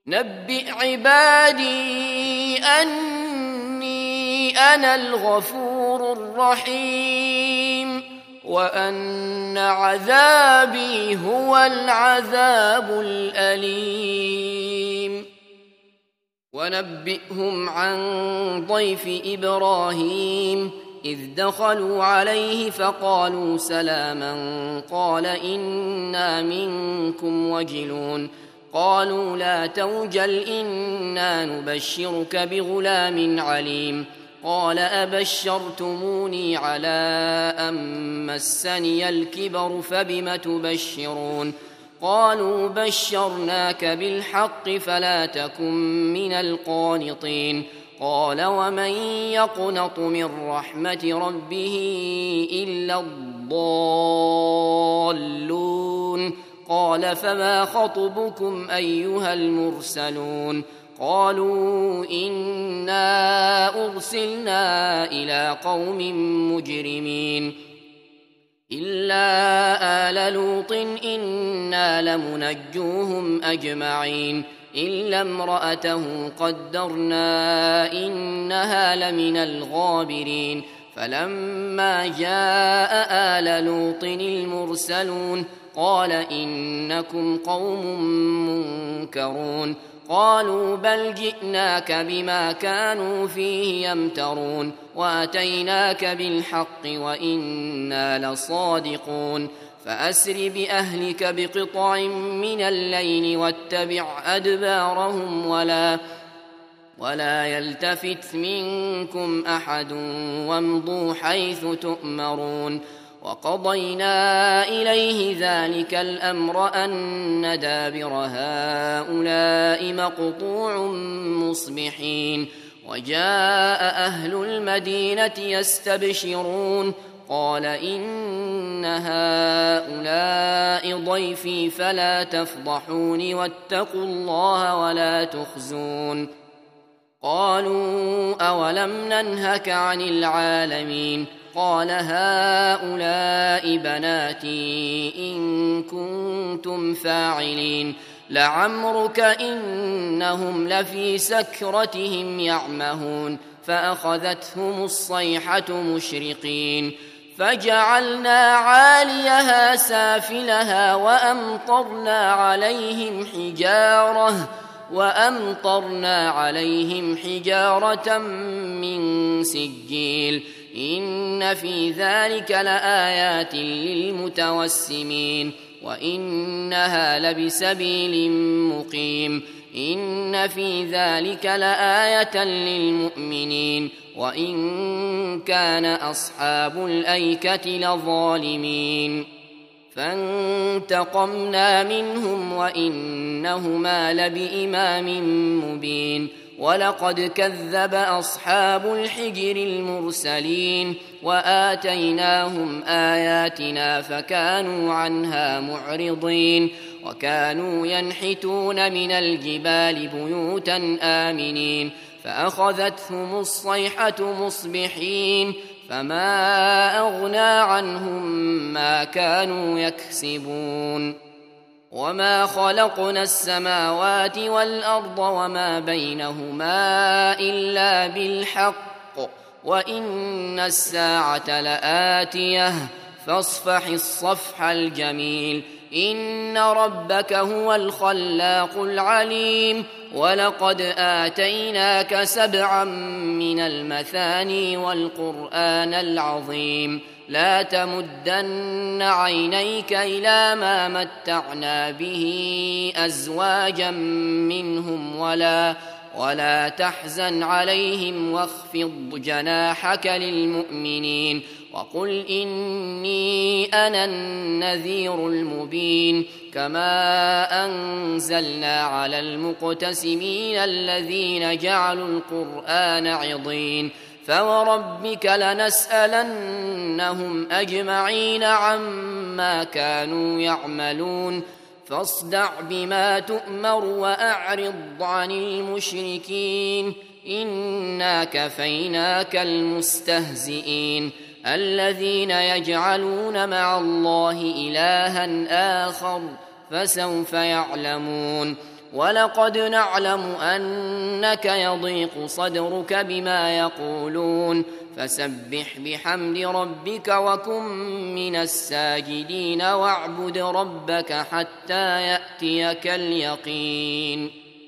نبئ عبادي أني أنا الغفور الرحيم وأن عذابي هو العذاب الأليم ونبئهم عن ضيف إبراهيم إذ دخلوا عليه فقالوا سلاما قال إنا منكم وجلون قالوا لا توجل إنا نبشرك بغلام عليم قال أبشرتموني على أن مسني الكبر فبم تبشرون قالوا بشرناك بالحق فلا تكن من القانطين قال ومن يقنط من رحمة ربه إلا الضالون قال فما خطبكم أيها المرسلون قالوا إنا أرسلنا إلى قوم مجرمين إلا آل لوط إنا لمنجوهم أجمعين إلا امرأته قدرنا إنها لمن الغابرين فلما جاء آل لوط المرسلون قال إنكم قوم منكرون قالوا بل جئناك بما كانوا فيه يمترون وأتيناك بالحق وإنا لصادقون فأسر بأهلك بقطع من الليل واتبع أدبارهم ولا يلتفت منكم أحد وامضوا حيث تؤمرون وقضينا إليه ذلك الأمر أن دابر هؤلاء مقطوع مصبحين وجاء أهل المدينة يستبشرون قال إن هؤلاء ضيفي فلا تفضحون واتقوا الله ولا تخزون قالوا أولم ننهك عن العالمين قال هؤلاء بناتي إن كنتم فاعلين لعمرك إنهم لفي سكرتهم يعمهون فأخذتهم الصيحة مشرقين فجعلنا عاليها سافلها وأمطرنا عليهم حجارة من سجيل إن في ذلك لآيات للمتوسمين وإنها لبسبيل مقيم إن في ذلك لآية للمؤمنين وإن كان أصحاب الأيكة لظالمين فانتقمنا منهم وإنهما لبإمام مبين ولقد كذب أصحاب الحجر المرسلين وآتيناهم آياتنا فكانوا عنها معرضين وكانوا ينحتون من الجبال بيوتا آمنين فأخذتهم الصيحة مصبحين فما أغنى عنهم ما كانوا يكسبون وما خلقنا السماوات والأرض وما بينهما إلا بالحق وإن الساعة لآتية فاصفح الصفح الجميل إن ربك هو الخلاق العليم ولقد آتيناك 7 من المثاني والقرآن العظيم لا تمدن عينيك إلى ما متعنا به أزواجا منهم ولا تحزن عليهم واخفض جناحك للمؤمنين وقل إني أنا النذير المبين كما أنزلنا على المقتسمين الذين جعلوا القرآن عضين فوربك لنسألنهم أجمعين عما كانوا يعملون فاصدع بما تؤمر وأعرض عن المشركين إنا كفيناك المستهزئين الذين يجعلون مع الله إلها آخر فسوف يعلمون ولقد نعلم أنك يضيق صدرك بما يقولون فسبح بحمد ربك وكن من الساجدين واعبد ربك حتى يأتيك اليقين